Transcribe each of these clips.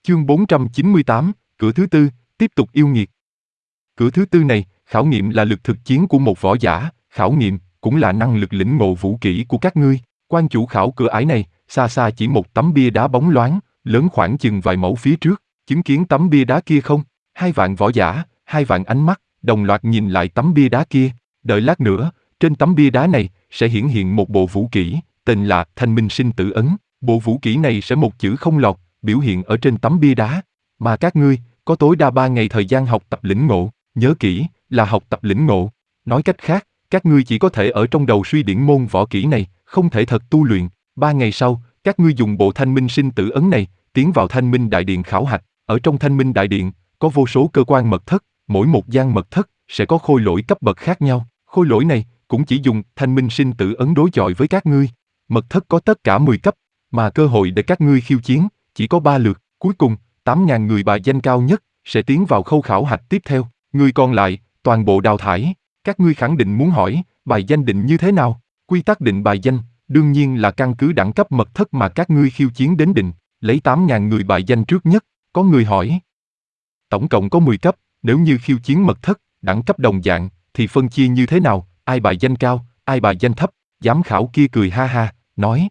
Chương 498, cửa thứ tư, tiếp tục yêu nghiệt. Cửa thứ tư này, khảo nghiệm là lực thực chiến của một võ giả, khảo nghiệm cũng là năng lực lĩnh ngộ vũ kỹ của các ngươi. Quan chủ khảo cửa ải này, xa xa chỉ một tấm bia đá bóng loáng, lớn khoảng chừng vài mẫu phía trước, chứng kiến tấm bia đá kia không? 2 vạn võ giả, 2 vạn ánh mắt, đồng loạt nhìn lại tấm bia đá kia. Đợi lát nữa, trên tấm bia đá này sẽ hiển hiện một bộ vũ kỹ, tên là Thanh Minh Sinh Tử Ấn. Bộ vũ kỹ này sẽ một chữ không lọt, biểu hiện ở trên tấm bia đá. Mà các ngươi có tối đa 3 ngày thời gian học tập lĩnh ngộ, nhớ kỹ, là học tập lĩnh ngộ. Nói cách khác, các ngươi chỉ có thể ở trong đầu suy điển môn võ kỹ này, không thể thật tu luyện. 3 ngày sau, các ngươi dùng bộ Thanh Minh Sinh Tử Ấn này, tiến vào Thanh Minh Đại Điện khảo hạch. Ở trong Thanh Minh Đại Điện, có vô số cơ quan mật thất, mỗi một gian mật thất sẽ có khôi lỗi cấp bậc khác nhau. Khôi lỗi này cũng chỉ dùng Thanh Minh Sinh Tử Ấn đối chọi với các ngươi. Mật thất có tất cả 10 cấp, mà cơ hội để các ngươi khiêu chiến chỉ có 3 lượt. Cuối cùng, 8.000 người bài danh cao nhất sẽ tiến vào khâu khảo hạch tiếp theo. Người còn lại, toàn bộ đào thải. Các ngươi khẳng định muốn hỏi, bài danh định như thế nào? Quy tắc định bài danh, đương nhiên là căn cứ đẳng cấp mật thất mà các ngươi khiêu chiến đến định, lấy 8.000 người bài danh trước nhất. Có người hỏi, tổng cộng có 10 cấp, nếu như khiêu chiến mật thất, đẳng cấp đồng dạng, thì phân chia như thế nào, ai bài danh cao, ai bài danh thấp? Giám khảo kia cười ha ha, nói,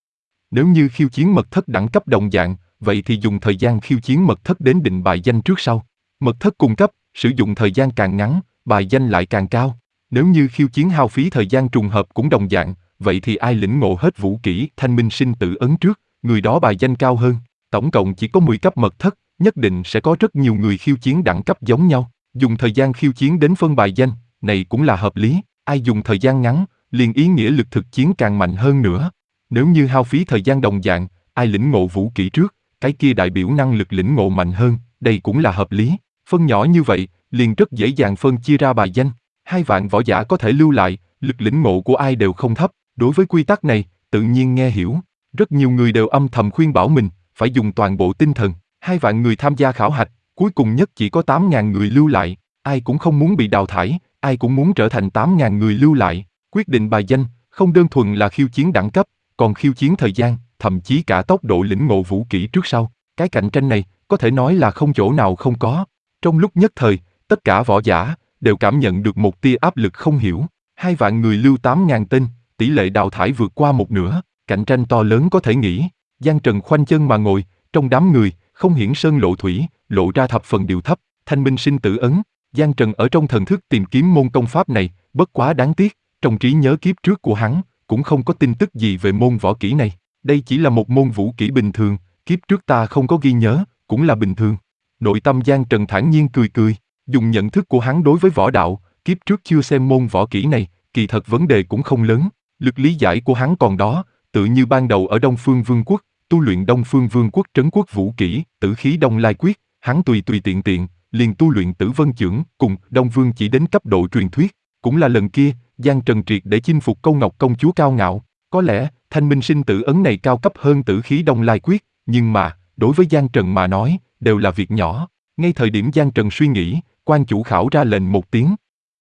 nếu như khiêu chiến mật thất đẳng cấp đồng dạng, vậy thì dùng thời gian khiêu chiến mật thất đến định bài danh trước sau. Mật thất cung cấp, sử dụng thời gian càng ngắn, bài danh lại càng cao. Nếu như khiêu chiến hao phí thời gian trùng hợp cũng đồng dạng, vậy thì ai lĩnh ngộ hết vũ kỹ Thanh Minh Sinh Tử Ấn trước, người đó bài danh cao hơn. Tổng cộng chỉ có 10 cấp mật thất, nhất định sẽ có rất nhiều người khiêu chiến đẳng cấp giống nhau. Dùng thời gian khiêu chiến đến phân bài danh, này cũng là hợp lý. Ai dùng thời gian ngắn, liền ý nghĩa lực thực chiến càng mạnh hơn nữa. Nếu như hao phí thời gian đồng dạng, ai lĩnh ngộ vũ kỹ trước, cái kia đại biểu năng lực lĩnh ngộ mạnh hơn, đây cũng là hợp lý. Phân nhỏ như vậy, liền rất dễ dàng phân chia ra bài danh. 2 vạn võ giả có thể lưu lại, lực lĩnh ngộ của ai đều không thấp. Đối với quy tắc này, tự nhiên nghe hiểu. Rất nhiều người đều âm thầm khuyên bảo mình, phải dùng toàn bộ tinh thần. 2 vạn người tham gia khảo hạch, cuối cùng nhất chỉ có 8.000 người lưu lại. Ai cũng không muốn bị đào thải, ai cũng muốn trở thành 8.000 người lưu lại. Quyết định bài danh, không đơn thuần là khiêu chiến đẳng cấp, còn khiêu chiến thời gian, thậm chí cả tốc độ lĩnh ngộ vũ kỹ trước sau. Cái cạnh tranh này, có thể nói là không chỗ nào không có. Trong lúc nhất thời, tất cả võ giả đều cảm nhận được một tia áp lực không hiểu. 2 vạn người lưu 8.000 tên, tỷ lệ đào thải vượt qua một nửa, cạnh tranh to lớn có thể nghĩ. Giang Trần khoanh chân mà ngồi, trong đám người, không hiển sơn lộ thủy, lộ ra thập phần điệu thấp. Thanh Minh Sinh Tử Ấn. Giang Trần ở trong thần thức tìm kiếm môn công pháp này, bất quá đáng tiếc, trong trí nhớ kiếp trước của hắn, cũng không có tin tức gì về môn võ kỹ này. Đây chỉ là một môn vũ kỹ bình thường, kiếp trước ta không có ghi nhớ, cũng là bình thường. Nội tâm Giang Trần thản nhiên cười cười, dùng nhận thức của hắn đối với võ đạo, kiếp trước chưa xem môn võ kỹ này, kỳ thật vấn đề cũng không lớn. Lực lý giải của hắn còn đó, tự như ban đầu ở Đông Phương Vương quốc, tu luyện Đông Phương Vương quốc trấn quốc vũ kỹ, Tử Khí Đông Lai Quyết, hắn tùy tiện, liền tu luyện Tử Vân Chưởng, cùng Đông Vương chỉ đến cấp độ truyền thuyết. Cũng là lần kia, Giang Trần triệt để chinh phục Câu Ngọc công chúa cao ngạo. Có lẽ, Thanh Minh Sinh Tử Ấn này cao cấp hơn Tử Khí Đông Lai Quyết, nhưng mà, đối với Giang Trần mà nói, đều là việc nhỏ. Ngay thời điểm Giang Trần suy nghĩ, quan chủ khảo ra lệnh một tiếng.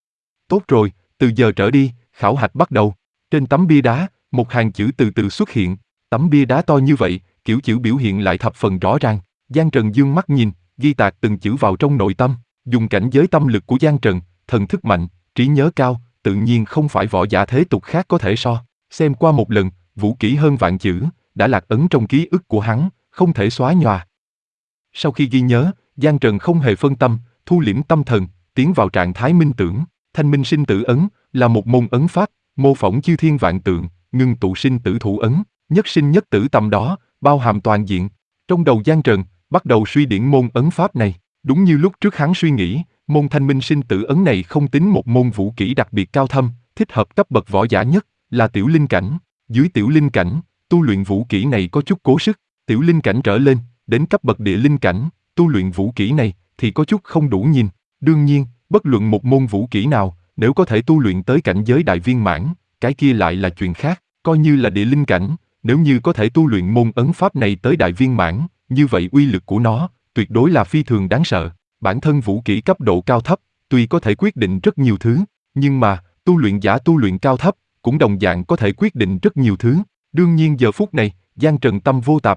Tốt rồi, từ giờ trở đi, khảo hạch bắt đầu. Trên tấm bia đá, một hàng chữ từ từ xuất hiện. Tấm bia đá to như vậy, kiểu chữ biểu hiện lại thập phần rõ ràng. Giang Trần dương mắt nhìn, ghi tạc từng chữ vào trong nội tâm. Dùng cảnh giới tâm lực của Giang Trần, thần thức mạnh, trí nhớ cao, tự nhiên không phải võ giả thế tục khác có thể so. Xem qua một lần, vũ kỹ hơn vạn chữ, đã lạc ấn trong ký ức của hắn, không thể xóa nhòa. Sau khi ghi nhớ, Giang Trần không hề phân tâm, thu liễm tâm thần, tiến vào trạng thái minh tưởng. Thanh Minh Sinh Tử Ấn là một môn ấn pháp, mô phỏng chư thiên vạn tượng, ngưng tụ sinh tử thủ ấn, nhất sinh nhất tử tầm đó, bao hàm toàn diện. Trong đầu Giang Trần, bắt đầu suy điển môn ấn pháp này. Đúng như lúc trước hắn suy nghĩ, môn Thanh Minh Sinh Tử Ấn này không tính một môn vũ kỹ đặc biệt cao thâm, thích hợp cấp bậc võ giả nhất, là tiểu linh cảnh. Dưới tiểu linh cảnh, tu luyện vũ kỹ này có chút cố sức, tiểu linh cảnh trở lên, đến cấp bậc địa linh cảnh, tu luyện vũ kỹ này thì có chút không đủ nhìn. Đương nhiên, bất luận một môn vũ kỹ nào, nếu có thể tu luyện tới cảnh giới đại viên mãn, cái kia lại là chuyện khác. Coi như là địa linh cảnh, nếu như có thể tu luyện môn ấn pháp này tới đại viên mãn, như vậy uy lực của nó tuyệt đối là phi thường đáng sợ. Bản thân vũ kỹ cấp độ cao thấp, tuy có thể quyết định rất nhiều thứ, nhưng mà tu luyện giả tu luyện cao thấp cũng đồng dạng có thể quyết định rất nhiều thứ. Đương nhiên giờ phút này, Giang Trần tâm vô tạp niệm,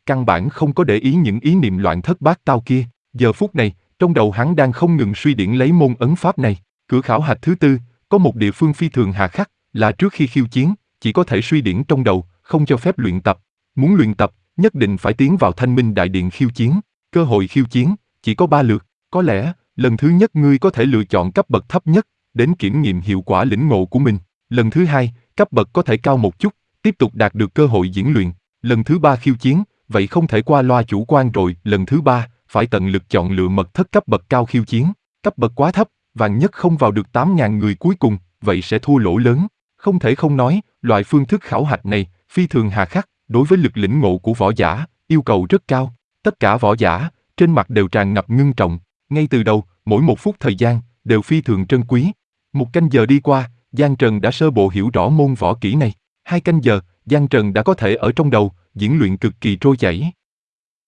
căn bản không có để ý những ý niệm loạn thất bát tao kia. Giờ phút này, trong đầu hắn đang không ngừng suy điển lấy môn ấn pháp này. Cửa khảo hạch thứ tư, có một địa phương phi thường hà khắc, là trước khi khiêu chiến, chỉ có thể suy điển trong đầu, không cho phép luyện tập. Muốn luyện tập, nhất định phải tiến vào Thanh Minh Đại Điện khiêu chiến. Cơ hội khiêu chiến, chỉ có 3 lượt. Có lẽ, lần thứ nhất ngươi có thể lựa chọn cấp bậc thấp nhất, đến kiểm nghiệm hiệu quả lĩnh ngộ của mình. Lần thứ hai, cấp bậc có thể cao một chút, tiếp tục đạt được cơ hội diễn luyện. Lần thứ ba khiêu chiến, vậy không thể qua loa chủ quan rồi. Lần thứ ba, phải tận lực chọn lựa mật thất cấp bậc cao khiêu chiến. Cấp bậc quá thấp, vạn nhất không vào được 8.000 người cuối cùng, vậy sẽ thua lỗ lớn. Không thể không nói, loại phương thức khảo hạch này, phi thường hà khắc, đối với lực lĩnh ngộ của võ giả, yêu cầu rất cao. Tất cả võ giả, trên mặt đều tràn ngập ngưng trọng. Ngay từ đầu, mỗi một phút thời gian, đều phi thường trân quý. 1 canh giờ đi qua, Giang Trần đã sơ bộ hiểu rõ môn võ kỹ này. 2 canh giờ, Giang Trần đã có thể ở trong đầu, diễn luyện cực kỳ trôi chảy.